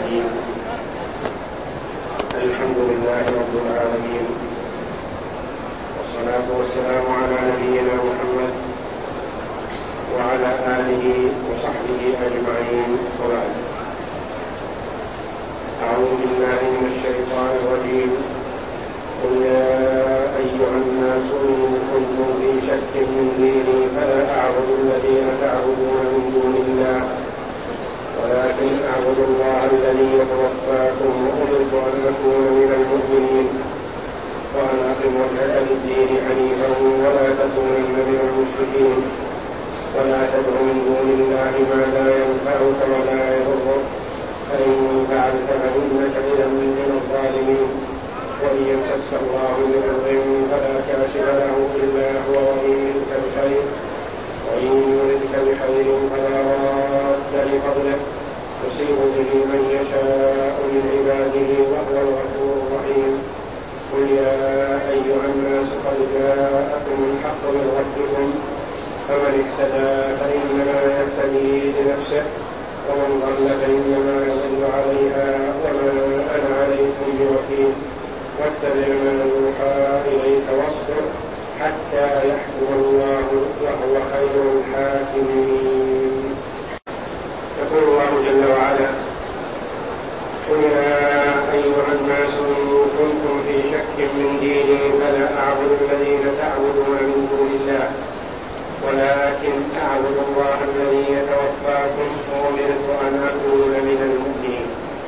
الرحيم. الحمد لله رب العالمين، والصلاة والسلام على نبينا محمد وعلى آله وصحبه أجمعين، وبعد. أعوذ بالله من الشيطان الرجيم. قل يا أيها الناس إن كنتم في شك من ديني فلا أعبد الذين تعبدون من دون الله ولكن أعبد الله الذي يتوفاكم وأمرت أن أكون من المؤمنين وأن أقم وجهك للدين حنيفا ولا تكونن من المشركين ولا تدع من دون الله ما لا ينفعك ولا يضرك فإن فعلت فإنك إذا من الظالمين وإن يمسسك الله بضر فلا كاشف له إلا هو وإن يردك بخير فلا راد لفضله يصيب به من يشاء من عباده وهو الغفور الرحيم. قل يا أيها الناس قد جاءكم الحق من ربكم فمن اهتدى فإنما يهتدي لنفسه ومن ضل فإنما يضل عليها وما أنا عليكم بوكيل واتبع ما يوحى إليك واصبر حتى يحكم الله وهو خير الحاكمين. يقول الله جل وعلا: قل يا أيها الناس إن كنتم في شك من ديني فلا أعبد الذين تعبدون من دون الله ولكن أعبد الله الذي يتوفاكم وأمرت أن أكون من المؤمنين.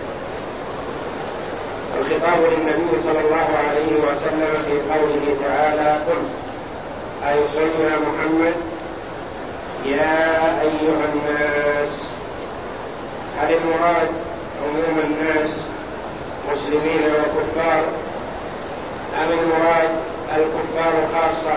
الخطاب للنبي صلى الله عليه وسلم في قوله تعالى: قل، أي قل يا محمد يا أيها الناس. هل المراد عموم الناس مسلمين وكفار أم المراد الكفار خاصة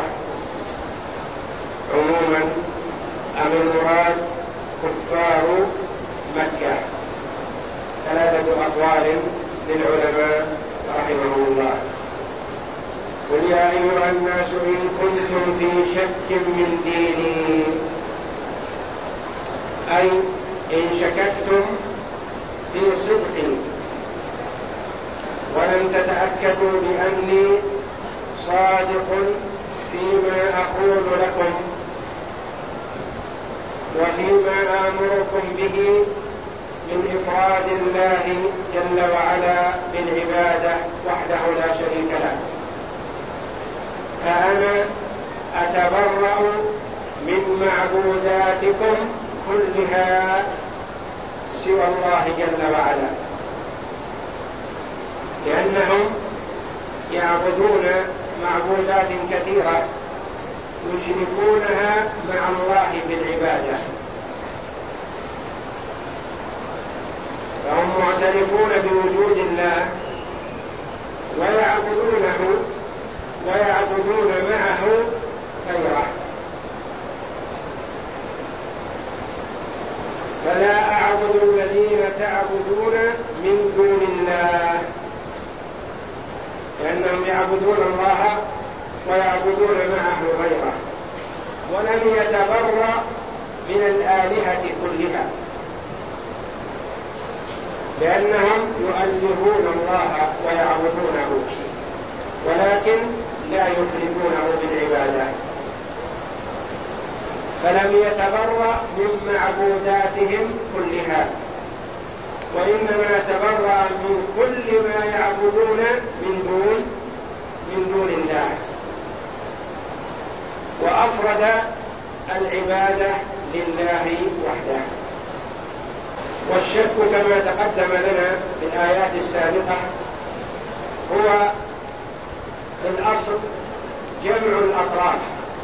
عموما أم المراد كفار مكة؟ ثلاثة أقوال للعلماء رحمهم الله. قل يا أيها الناس إن كنتم في شك من ديني، أي إن شككتم في صدقي ولم تتأكدوا بأني صادق فيما أقول لكم وفيما آمركم به من إفراد الله جل وعلا بالعبادة وحده لا شريك له، فأنا أتبرأ من معبوداتكم كلها سوى الله جل وعلا، لأنهم يعبدون معبودات كثيرة يشركونها مع الله بالعبادة، فهم معترفون بوجود الله ويعبدونه ويعبدون معه غيره. فلا أعبد الذين تعبدون من دون الله، لأنهم يعبدون الله ويعبدون معه غيره، ولم يتبرأ من الآلهة كلها، لأنهم يؤلهون الله ويعبدونه ولكن لا يفردونه بالعبادة، فلم يتبرأ من معبوداتهم كلها، وإنما تبرأ من كل ما يعبدون من دون الله، وأفرد العبادة لله وحده. والشك كما تقدم لنا في الآيات السابقة هو في الأصل جمع الأطراف،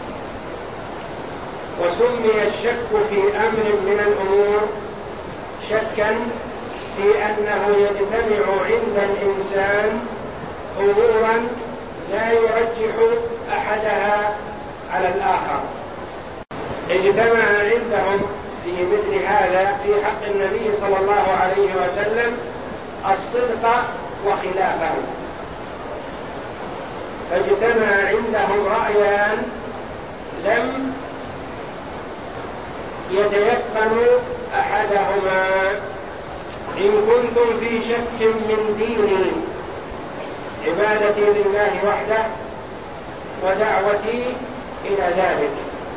وسمي الشك في أمر من الأمور شكا في أنه يجتمع عند الإنسان أمورا لا يرجح أحدها على الآخر. اجتمع عندهم في مثل هذا في حق النبي صلى الله عليه وسلم الصدق وخلافه، فاجتمع عندهم رأيان لم يتيقن أحدهما إن كنتم في شك من ديني، عبادتي لله وحده ودعوتي إلى ذلك،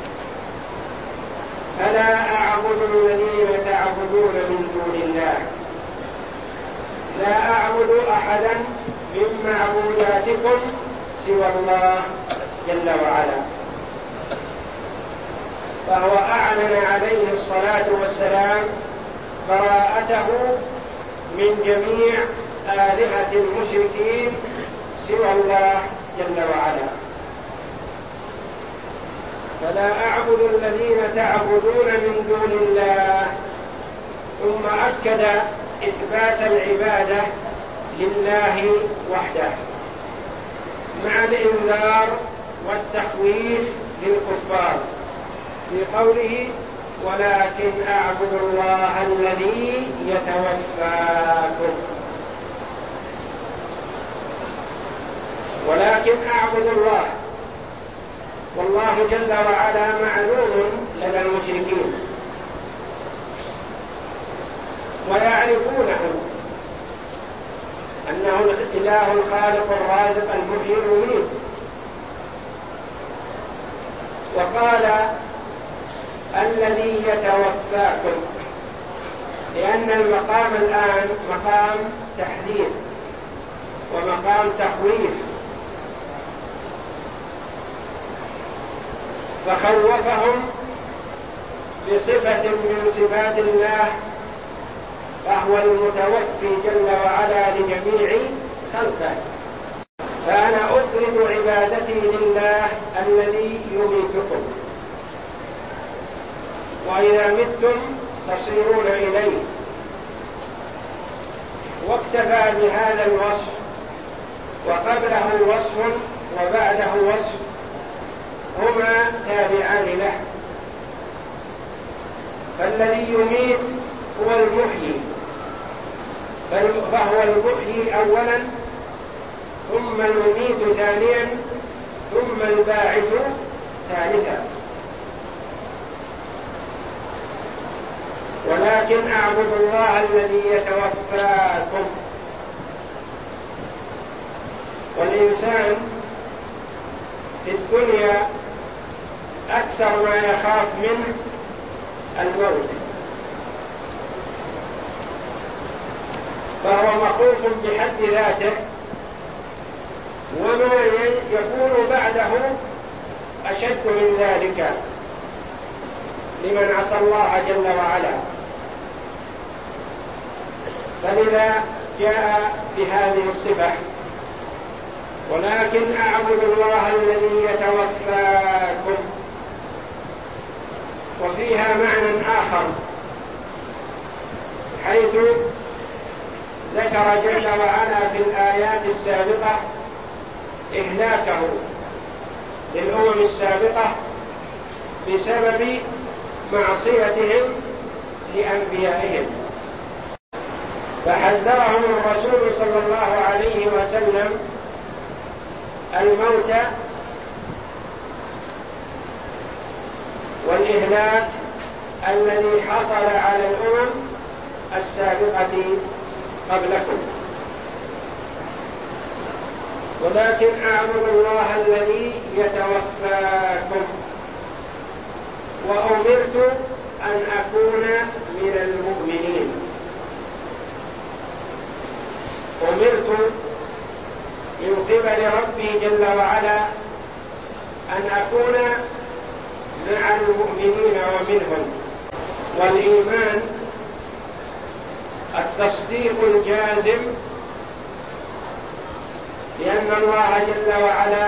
فلا أعبد الذين تعبدون من دون الله، لا أعبد أحدا من معبوداتكم سوى الله جل وعلا. فهو أعلن عليه الصلاة والسلام براءته من جميع آلهة المشركين سوى الله جل وعلا. فلا أعبد الذين تعبدون من دون الله، ثم أكد إثبات العبادة لله وحده مع الإنذار والتخويف للكفار في قوله ولكن أعبد الله الذي يتوفاكم. ولكن أعبد الله، والله جل وعلا معلوم لدى المشركين ويعرفونه أنه الإله الخالق الرازق المحيي المميت. وقال الذي يتوفاكم، لأن المقام الآن مقام تحذير ومقام تخويف، فخوفهم بصفة من صفات الله، فهو المتوفي جل وعلا لجميع خلقه. فأنا أفرد عبادتي لله الذي يميتكم، وإذا متم تصيرون إليه. واكتفى بهذا الوصف، وقبله وصف وبعده وصف هما تابعان له. فالذي يميت هو المحيي، فهو المحيي أولا، ثم المميت ثانيا، ثم الباعث ثالثا. ولكن أعبد الله الذي يتوفاكم. والإنسان في الدنيا أكثر ما يخاف منه الموت، فهو مخوف بحد ذاته، وما يكون بعده أشد من ذلك لمن عصى الله جل وعلا. فلذا جاء بهذه الصفة ولكن أعبد الله الذي يتوفاكم. وفيها معنى آخر، حيث ذكر جل وعلا في الآيات السابقة إهلاكه للأمم السابقة بسبب معصيتهم لأنبيائهم، فحذرهم الرسول صلى الله عليه وسلم الموت والإهلاك الذي حصل على الأمم السابقة قبلكم. ولكن أعبد الله الذي يتوفاكم، وأمرت أن أكون من المؤمنين. أمرت من قبل ربي جل وعلا أن أكون مع المؤمنين ومنهم. والإيمان التصديق الجازم، لأن الله جل وعلا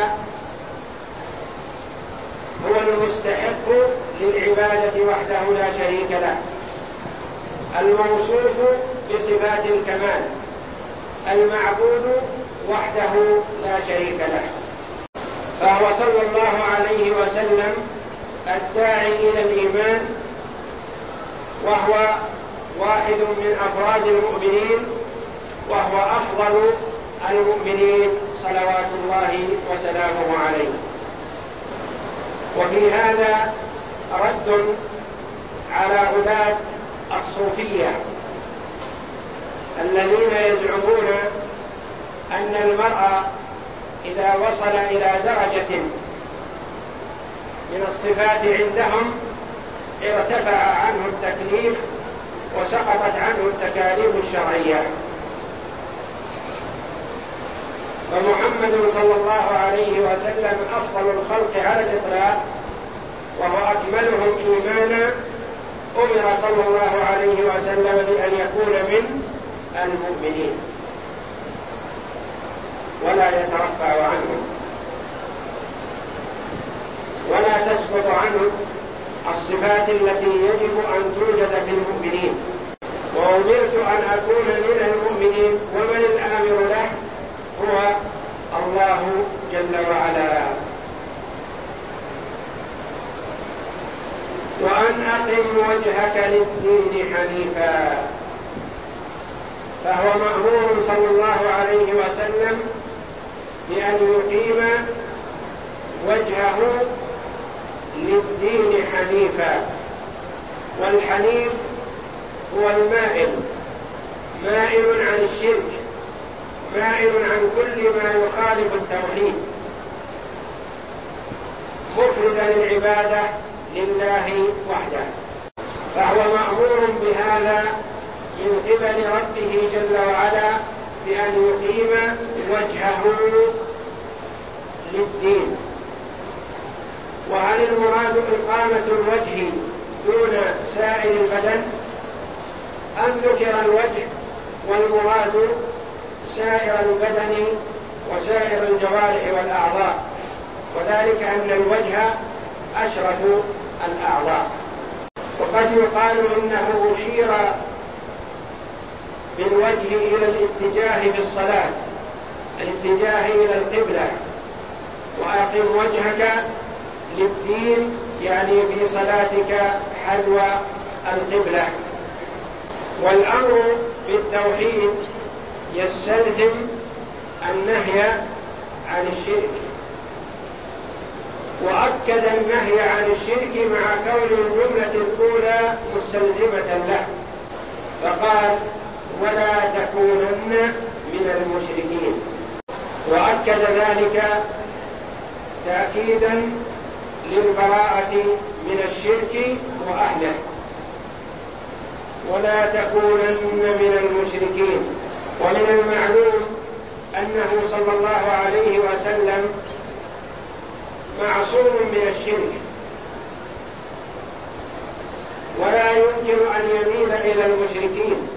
هو المستحق للعبادة وحده لا شريك له، الموصوف بصفات الكمال، المعبود وحده لا شريك له. فهو صلى الله عليه وسلم الداعي إلى الإيمان، وهو واحد من أفراد المؤمنين، وهو أفضل المؤمنين صلوات الله وسلامه عليه. وفي هذا رد على غلاة الصوفية الذين يزعمون أن المرء إذا وصل إلى درجة من الصفات عندهم ارتفع عنه التكليف وسقطت عنه التكاليف الشرعية. فمحمد صلى الله عليه وسلم أفضل الخلق على الإطلاق وهو أكملهم إيمانا، أمر صلى الله عليه وسلم بأن يكون من المؤمنين ولا يترفع عنهم ولا تسقط عنه الصفات التي يجب أن توجد في المؤمنين. وأمرت أن أكون من المؤمنين، ومن الآمر له هو الله جل وعلا. وأن أقم وجهك للدين حنيفا، فهو مأمور صلى الله عليه وسلم بأن يقيم وجهه للدين حنيفا. والحنيف هو المائل، مائل عن الشرك، مائل عن كل ما يخالف التوحيد، مفردا العبادة لله وحده. فهو مأمور بهذا من قبل ربه جل وعلا بأن يقيم وجهه للدين. وهل المراد إقامة الوجه دون سائر البدن، أم ذكر الوجه والمراد سائر البدن وسائر الجوارح والأعضاء؟ وذلك أن الوجه أشرف الأعضاء. وقد يقال إنه أشير بالوجه إلى الاتجاه في الصلاة، الاتجاه إلى القبلة، وأقم وجهك للدين يعني في صلاتك حذو القبلة. والأمر بالتوحيد يستلزم النهي عن الشرك، وأكد النهي عن الشرك مع كون الجملة الأولى مستلزمة له، فقال ولا تكونن من المشركين، وأكد ذلك تأكيدا للبراءة من الشرك وأهله. ولا تكونن من المشركين. ومن المعلوم أنه صلى الله عليه وسلم معصوم من الشرك، ولا يمكن أن يميل إلى المشركين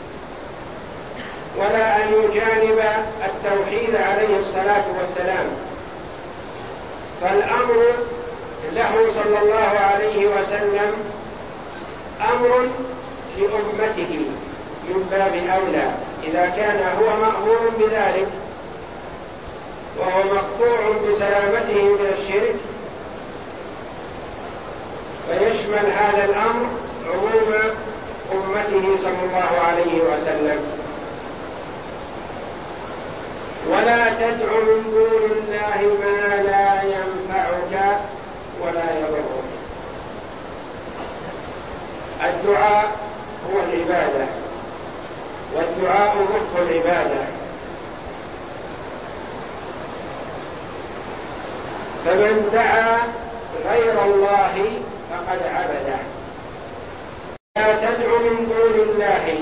ولا أن يجانب التوحيد عليه الصلاة والسلام. فالأمر له صلى الله عليه وسلم أمر لأمته من باب أولى إذا كان هو مأمور بذلك وهو مقطوع بسلامته من الشرك، فيشمل هذا الأمر عموم أمته صلى الله عليه وسلم. ولا تدع من دون الله ما لا ينفعك ولا يضرك. الدعاء هو العبادة، والدعاء مخ العبادة. فمن دعا غير الله فقد عبده. لا تدع من دون الله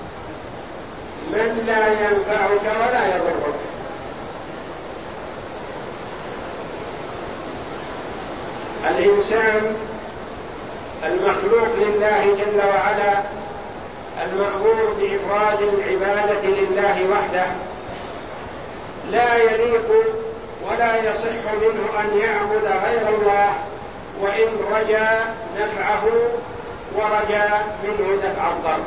من لا ينفعك ولا يضرك. الإنسان المخلوق لله جل وعلا المأمور بإفراد العبادة لله وحده لا يليق ولا يصح منه أن يعبد غير الله وإن رجا نفعه ورجا منه دفع الضر،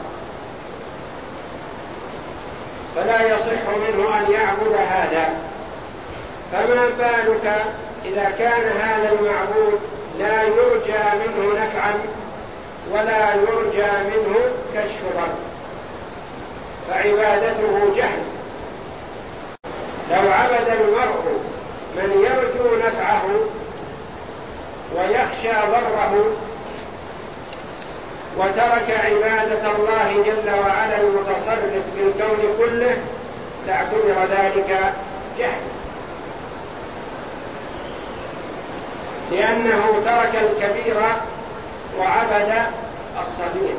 فلا يصح منه أن يعبد هذا. فما بالك إذا كان هذا المعبود لا يرجى منه نفعا ولا يرجى منه كشف ضر، فعبادته جهل. لو عبد المرء من يرجو نفعه ويخشى ضره وترك عبادة الله جل وعلا المتصرف بالكون كله لاعتبر ذلك جهل، لأنه ترك الكبير وعبد الصغير.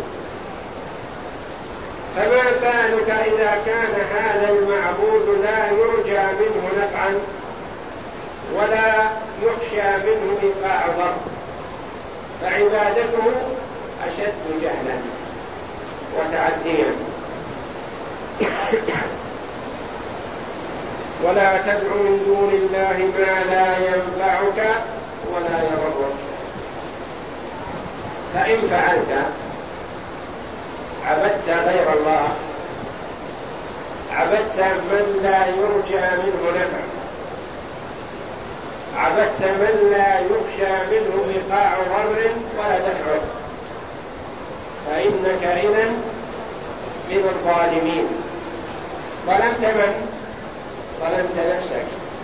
فما بالك إذا كان هذا المعبود لا يرجى منه نفعا ولا يخشى منه إيقاع ضر، فعبادته أشد جهلا وتعديا. ولا تدع من دون الله ما لا ينفعك ولا يضرك، فإن فعلت عبدت غير الله، عبدت من لا يرجى منه نفع، عبدت من لا يخشى منه إيقاع ضر ولا دفع، فإنك إذن من الظالمين. ظلمت من؟ ظلمت نفسك،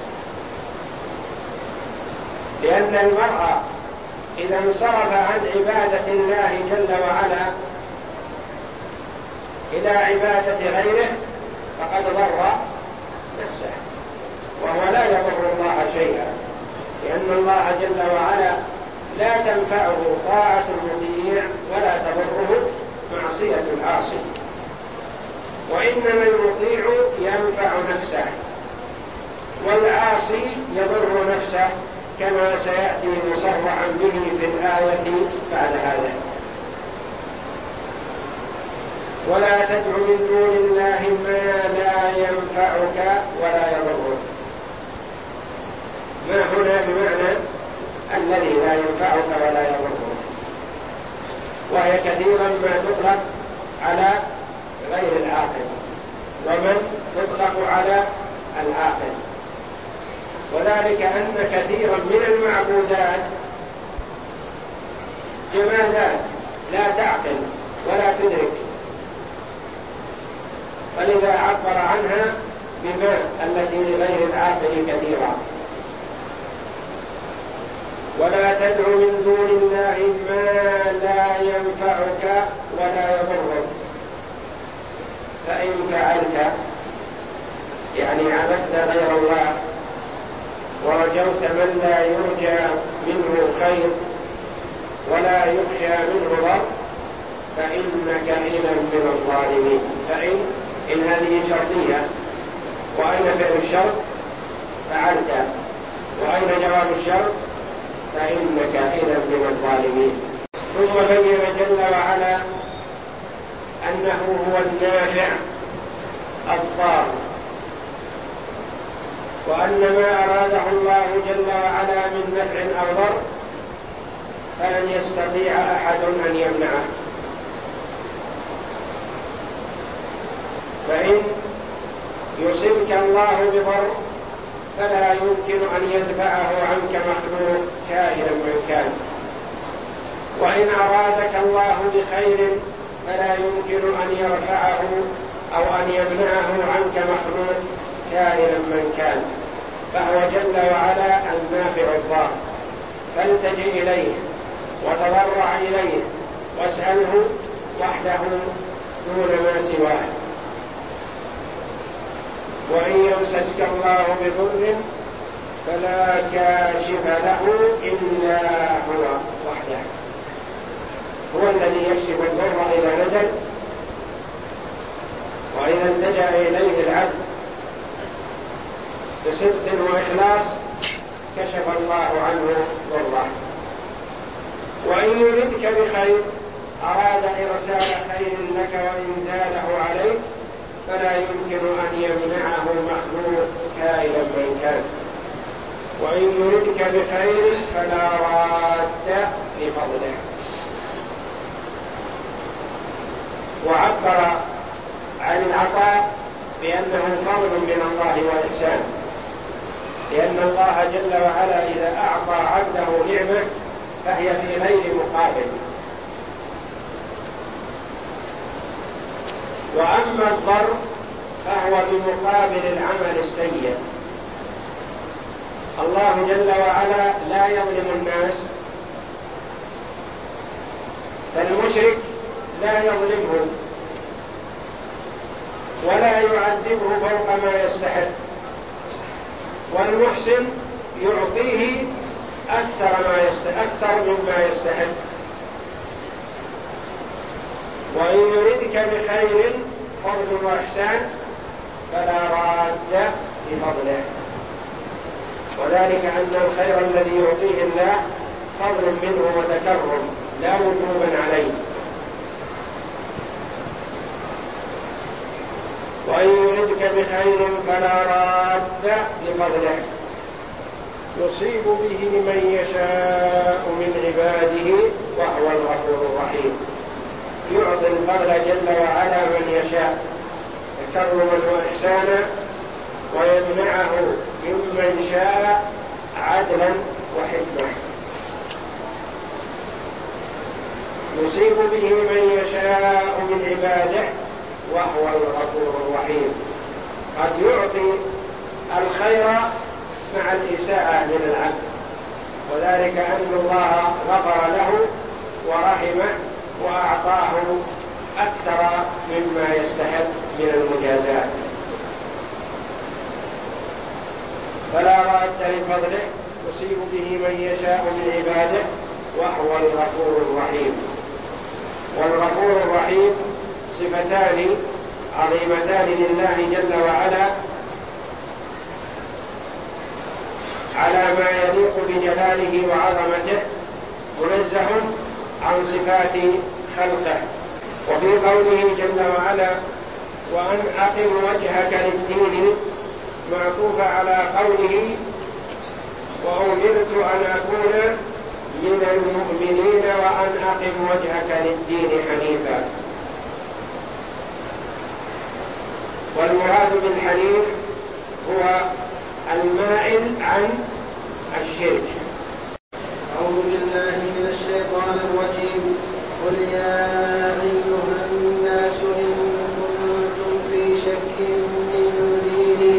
لأن المرء إذا انصرف عن عبادة الله جل وعلا إلى عبادة غيره فقد ضر نفسه، وهو لا يضر الله شيئا، لأن الله جل وعلا لا تنفعه طاعة المطيع ولا تضره معصية العاصي، وإنما المطيع ينفع نفسه والعاصي يضر نفسه، كما سيأتي مصرحا به في الآية بعد هذا. ولا تدع من دون الله ما لا ينفعك ولا يضرك. ما هنا بمعنى الذي لا ينفعك ولا يضرك، وهي كثيرا ما تطلق على غير العاقل، ومن تطلق على العاقل، وذلك أن كثيرا من المعبودات جمادات لا تعقل ولا تدرك، فلذا عبر عنها بما التي لغير العاقل كثيرا. ولا تدع من دون الله ما لا ينفعك ولا يضرك، فإن فعلت يعني عبدت غير الله ورجوت من لا يرجى منه خير ولا يخشى منه ضر فإنك إذا من الظالمين. فإن هذه شرطية، وأين فعل الشرط؟ فعلت، وأين جواب الشرط؟ فإنك إذا من الظالمين. ثم بين جل وعلا أنه هو النافع الضار، وأن ما أراده الله جل وعلا من نفع أو ضر فلن يستطيع أحد أن يمنعه. فإن يصبك الله بضر فلا يمكن أن يدفعه عنك مخلوق كائنا من كان، وإن أرادك الله بخير فلا يمكن أن يرفعه أو أن يمنعه عنك مخلوق كائنا من كان، فهو جل وعلا النافع الضار. فالتجئ إليه وتضرع إليه واسأله وحده دون ما سواه. وإن يمسسك الله بضر فلا كاشف له إلا هو وحده، هو الذي يكشف الضر إذا نزل، وإذا التجأ إليه العبد بصدق وإخلاص كشف الله عنه ضره. وإن يردك بخير أراد إرسال خير لك وإنزاله عليك فلا يمكن أن يمنعه مخلوق كائنا من كان. وإن يردك بخير فلا راد لفضله. وعبر عن العطاء بأنه فضل من الله وإحسان، لأن الله جل وعلا إذا أعطى عبده نعمة فهي في غير مقابل. وأما الضر فهو بمقابل العمل السيء. الله جل وعلا لا يظلم الناس، فالمشرك لا يظلمهم ولا يعذبه فوق ما يستحق، والمحسن يعطيه أكثر مما يستحق. وإن يردك بخير فضل وإحسان فلا راد لفضله، وذلك أن الخير الذي يعطيه الله فضل منه وتكرم لا وجوبا عليه. وإن يردك بخير فلا راد لفضله يصيب به من يشاء من عباده وهو الغفور الرحيم. يعطي الفضل جل وعلا من يشاء تكرما وإحسانا، ويمنعه ممن شاء عدلا وحكمة. يصيب به من يشاء من عباده وهو الغفور الرحيم. قد يعطي الخير مع الإساءة للعبد، وذلك أن الله غفر له ورحمه وأعطاه أكثر مما يستحق من المجازات. فلا راد لفضله يصيب به من يشاء من عباده وهو الغفور الرحيم. والغفور الرحيم صفتان عظيمتان لله جل وعلا على ما يليق بجلاله وعظمته، منزه عن صفات خلقه. وفي قوله جل وعلا وأن أقم وجهك للدين معطوف على قوله وأمرت أن أكون من المؤمنين وأن أقم وجهك للدين حنيفا. والمراد بالحنيف هو المائل عن الشرك. أعوذ بالله من الشيطان الرجيم. قل يا أيها الناس إن كنتم في شك من ديني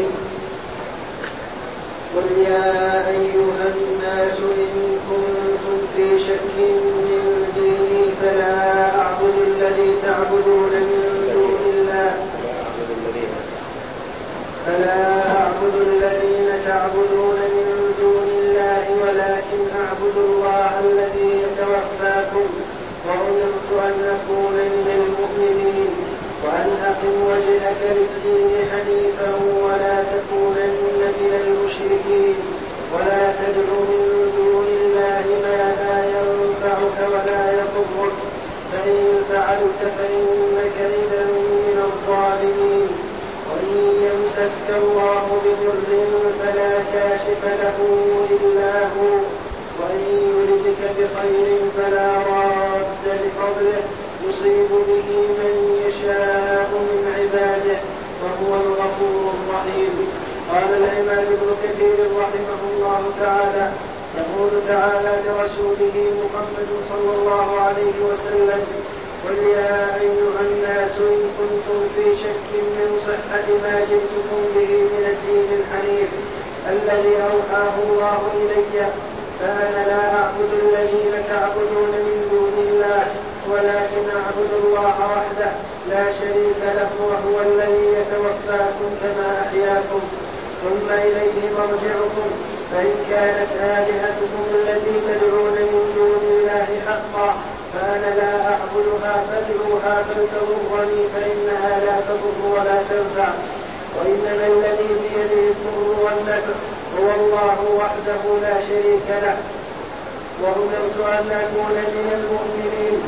فلا أعبد الذين تعبدون من دون الله ولكن أعبد الله الذي يتوفاكم وأمرت أن أكون من المؤمنين وأن أقم وجهك للدين حنيفا ولا تكونن من المشركين ولا تدع من دون الله ما لا ينفعك ولا يضرك فإن فعلت فإنك إذا من الظالمين. وإن يمسسك الله بضر فلا كاشف له إلا هو وإن يردك بخير فلا راد لفضله يصيب به من يشاء من عباده وهو الغفور الرحيم. قال الإمام ابن كثير رحمه الله تعالى يقول تعالى لرسوله محمد صلى الله عليه وسلم قل يا أيها الناس إن كنتم في شك من صحة ما جئتكم به من الدين الحنيف الذي أوحاه الله إلي فأنا لا أعبد الذين تعبدون من دون الله ولكن أعبد الله وحده لا شريك له وهو الذي يتوفاكم كما أحياكم ثم إليه مرجعكم فإن كانت آلهتكم التي تدعون من دون الله حقا فأنا لا أعبدها فادعوها فلتضرني فإنها لا تضر ولا تنفع وإنما الذي بيده الضر والنفع هو الله وحده لا شريك له وأمرت أن أكون من المؤمنين.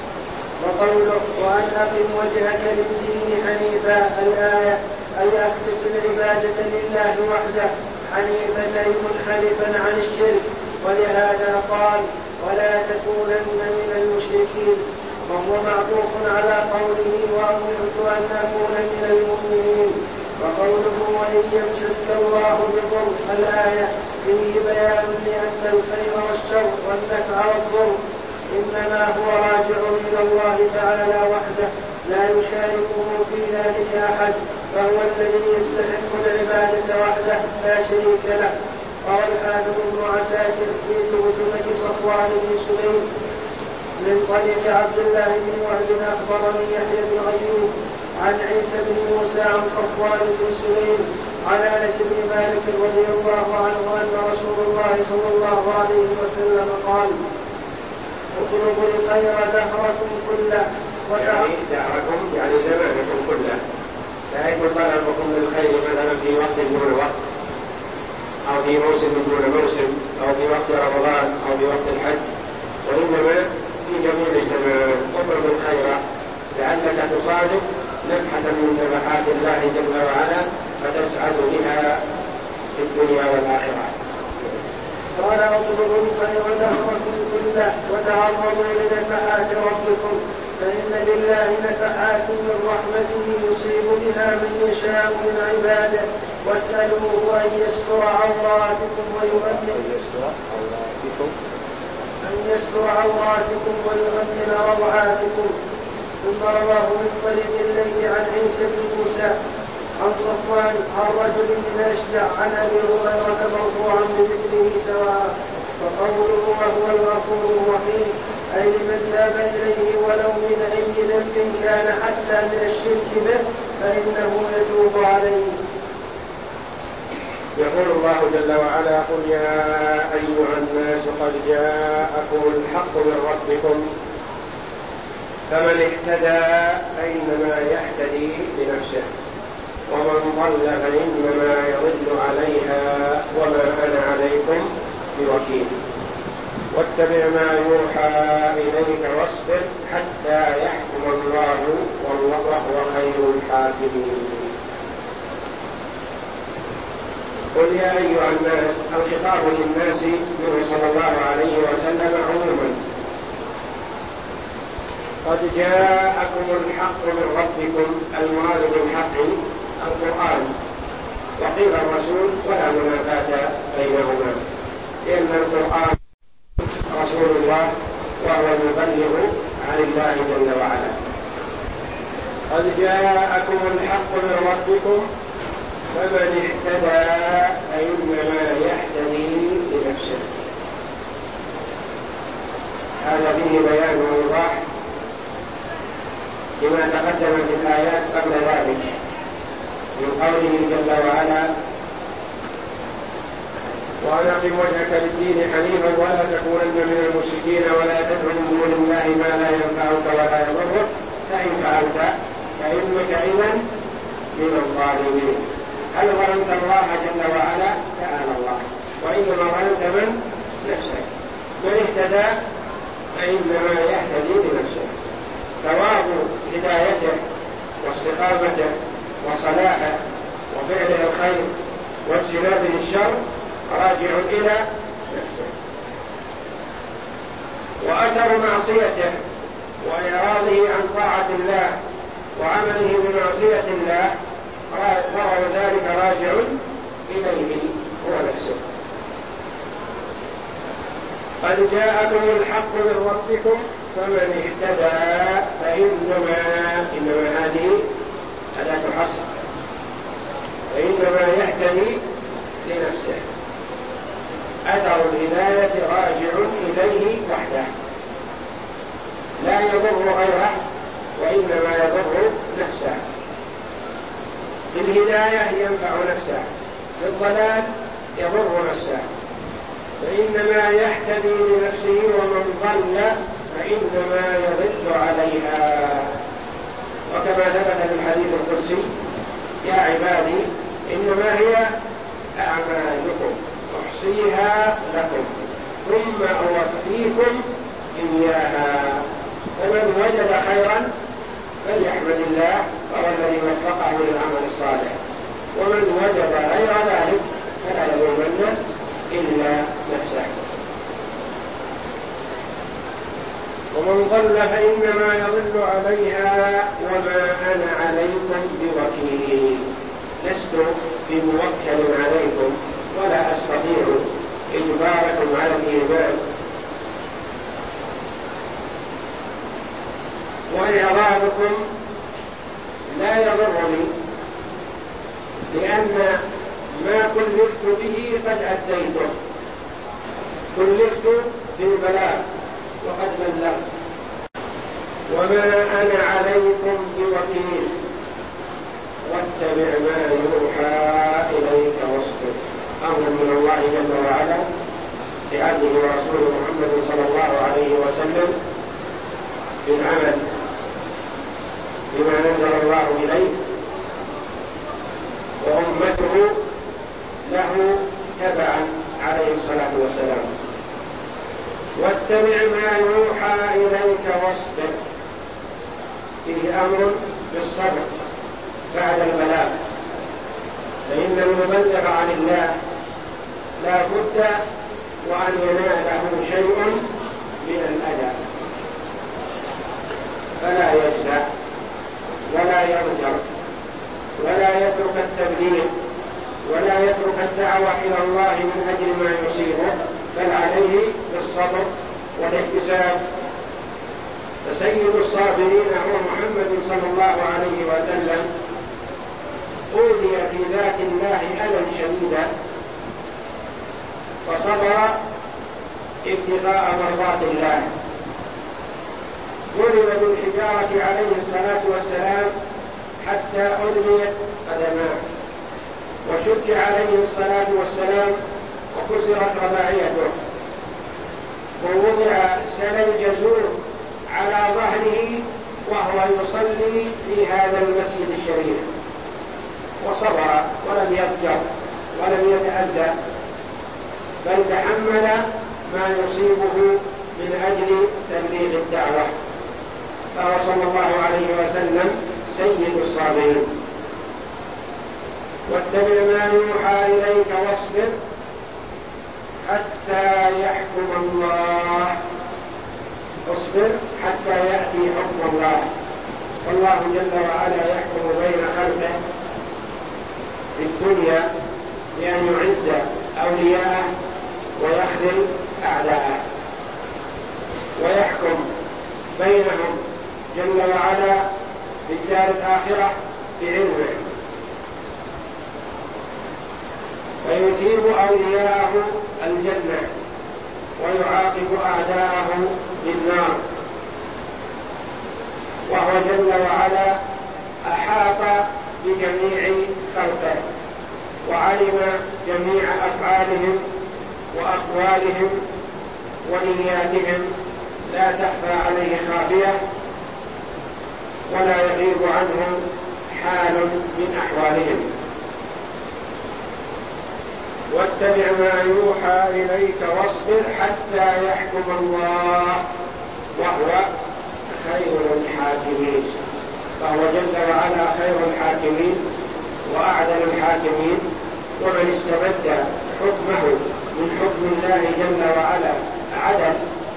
وقوله وأن أقم وجهك للدين حنيفا الآية أي أخلص العبادة لله وحده حنيفا أي منحرفا عن الشرك ولهذا قال ولا تكونن من المشركين وهو معطوف على قوله وأمرت أن أكون من المؤمنين. وقوله وإن يمسسك الله بضر الآية فيه بيان لأن الخير والشر والنفع والضر إنما هو راجع إلى الله تعالى وحده لا يشاركه في ذلك أحد فهو الذي يستحق العبادة وحده لا شريك له. قال الحافظ ابن عساكر في ترجمة صفوان بن سليم من طريق عبد الله بن وهب أخبرني يحيى بن أيوب عن عيسى بن موسى عن صفوان بن سليم عن انس بن مالك رضي الله عنه ان رسول الله صلى الله عليه وسلم قال: اطلبوا الخير دهركم كله. يعني دهركم يعني زمانكم كله، لا يكون طلبكم للخير مثلا في وقت دون وقت، أو في موسم دون موسم، أو في وقت رمضان، أو في وقت الحج، وإنما في جميع الزمان. اطلب الخير لعلك تصادف نفحة من نفحات الله جل وعلا فتسعد بها في الدنيا والآخرة. قال: اطلبوا الخير دهركم كله وتعرضوا لنفحات ربكم، فإن لله نفحات من رحمته يصيب بها من يشاء من عباده، واسألوه أن يستر عوراتكم ويؤمن روعاتكم. ثم رواه من طريق الليل عن عيسى بن موسى عن صفوان عن رجل من أشجع عن أبي هريرة مرفوعا بمثله سواء. وقوله وهو الغفور الرحيم أي لمن تاب إليه ولو من أي ذنب كان حتى من الشرك به فإنه يتوب عليه. يقول الله جل وعلا: قل يا أيها الناس قد جاءكم الحق من ربكم فمن اهتدى فإنما يهتدي لنفسه ومن ضل فإنما يضل عليها وما أنا عليكم بوكيل واتبع ما يوحى إليك واصبر حتى يحكم الله وهو خير الحاكمين. قل يا أيها الناس، الخطاب للناس منه صلى الله عليه وسلم عموما. قد جاءكم الحق من ربكم، المراد بالحق القرآن، وقيل الرسول ولا منافاة بينهما، لأن القرآن رسول الله وهو المبلغ عن الله جل وعلا. قد جاءكم الحق من ربكم فمن اهتدى فإنما يهتدي لنفسه. هذا فيه بيان ووضاح لما تقدم في الآيات قبل ذلك من قوله جل وعلا: وأن أقم وجهك للدين حنيفا ولا تكونن من المشركين ولا تدع من دون الله ما لا ينفعك ولا يضرك فإن فعلت فإنك إذا من الظالمين. هل ظلمت الله جل وعلا؟ تعالى الله، وإنما ظلمت من؟ نفسك. من اهتدى فإنما يهتدي لنفسه. ثواب هدايته واستقامته وصلاحه وفعله الخير واجتنابه الشر راجع إلى نفسه. وأثر معصيته وإعراضه عن طاعة الله وعمله بمعصية الله وهو ذلك راجع إليه هو نفسه. قد جاءكم الحق من ربكم فمن اهتدى فإنما هذه أداة حصر، فإنما يهتدي لنفسه. أثر الهداية راجع إليه وحده، لا يضر غيره وإنما يضر نفسه. في الهداية ينفع نفسه، في الضلال يضر نفسه، فإنما يهتدي لنفسه، ومن ضل فإنما يضل عليها. وكما ثبت في الحديث القدسي: يا عبادي إنما هي أعمالكم أحصيها لكم ثم أوفيكم إياها، فمن وجد خيرا فليحمد الله وهو الذي وفقه للعمل الصالح، ومن وجد غير ذلك فلا يلومن إلا نفسه. ومن ضل فإنما يضل عليها وما أنا عليكم بوكيل. لست بموكل عليكم ولا أستطيع إجباركم على الإيمان، وإعراضكم لا يضرني، لأن ما كلفت به قد أديته، كلفت بالبلاغ وقد بلغت، وما أنا عليكم بوكيل، واتبع ما يوحى إليك واصبر. أمر من الله جل وعلا لعبده ورسوله محمد صلى الله عليه وسلم بالعمل بما نزل الله إليه، وأمته له تبعا عليه الصلاة والسلام. واتبع ما يوحى إليك واصبر، فيه أمر بالصبر بعد البلاغ، فإن المبلغ عن الله لا بد وأن يناله شيء من الأذى، فلا يجزع ولا يرجع ولا يترك التبليغ ولا يترك الدعوة إلى الله من أجل ما يصيبه، بل عليه بالصبر والاحتساب. فسيد الصابرين هو محمد صلى الله عليه وسلم، أوذي في ذات الله أذى شديدا فصبر ابتغاء مرضات الله. ضرب بالحجارة عليه الصلاة والسلام حتى أدميت قدماه، وشج عليه الصلاة والسلام وكسرت رباعيته، ووضع سل الجزور على ظهره وهو يصلي في هذا المسجد الشريف، وصبر ولم يضجر ولم يتأذى، بل تحمل ما يصيبه من أجل تبليغ الدعوة، فهو صلى الله عليه وسلم سيد الصابرين. واتبع ما يوحى إليك واصبر حتى يحكم الله، اصبر حتى يأتي حكم الله، والله جل وعلا يحكم بين خلقه في الدنيا بأن يعز أولياءه ويخذل أعداءه، ويحكم بينهم جل وعلا في الدار الآخرة بعلمه، ويثيب أولياءه الجنة ويعاقب أعداءه بالنار. وهو جل وعلا أحاط بجميع خلقه وعلم جميع أفعالهم وأقوالهم ونياتهم، لا تخفى عليه خافية ولا يغيب عنه حال من أحوالهم. واتبع ما يوحى إليك واصبر حتى يحكم الله وهو خير الحاكمين، فهو جل وعلا خير الحاكمين وأعدل الحاكمين. ومن استبد حكمه من حكم الله جل وعلا عدل،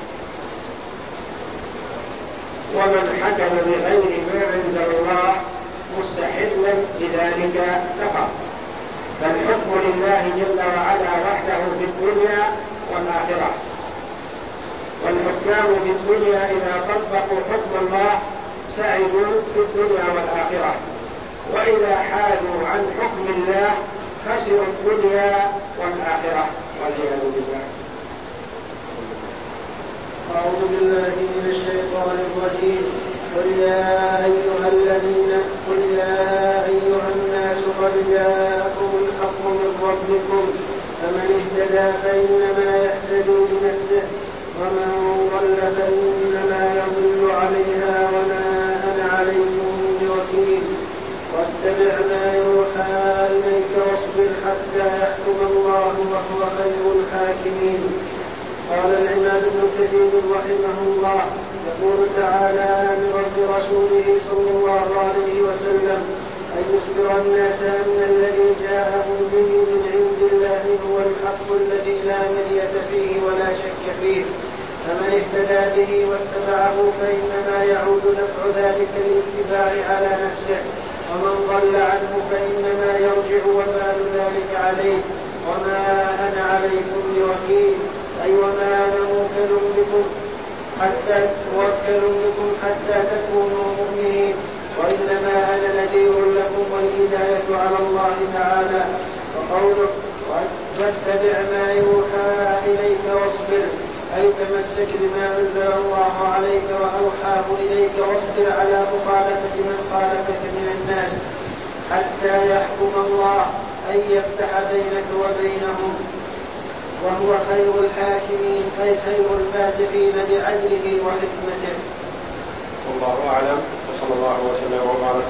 ومن حكم بغير ما أنزل الله مستحلا لذلك كفر. فالحكم لله جل وعلا وحده في الدنيا والآخرة، والحكام في الدنيا إذا طبقوا حكم الله سعدوا في الدنيا والآخرة، وإذا حادوا عن حكم الله خسروا الدنيا والآخرة والعياذ بالله. أعوذ بالله من الشيطان الرجيم. قل يا أيها الناس قد جاءكم الحق من ربكم، فمن اهتدى فإنما يهتدي لنفسه، ومن ضل فإنما يضل عليها وما أنا عليكم بوكيل. واتبع ما يوحى إليك واصبر حتى يحكم الله وهو خير الحاكمين. قال العماد بن كثير رحمه الله يقول تعالى آمرا برسوله صلى الله عليه وسلم أن يخبر الناس أن الذي جاءهم به من عند الله هو الحق الذي لا مرية فيه ولا شك فيه، فمن اهتدى به واتبعه فإنما يعود نفع ذلك الاتباع على نفسه، ومن ضل عنه فإنما يرجع وبال ذلك عليه، وما أنا عليكم بوكيل، أي وما أنا موكل بكم حتى تكونوا مؤمنين، وإنما أنا نذير لكم والهداية على الله تعالى. وقوله واتبع ما يوحى إليك واصبر، أي تمسك بما أنزل الله عليك وأوحاه إليك، واصبر على مخالفة من خالفك من الناس حتى حتى يحكم الله أن يفتح بينك وبينهم، وهو خير الحاكمين أي خير الفاتحين بعدله وحكمته. والله أعلم، وصلى الله وسلم وبارك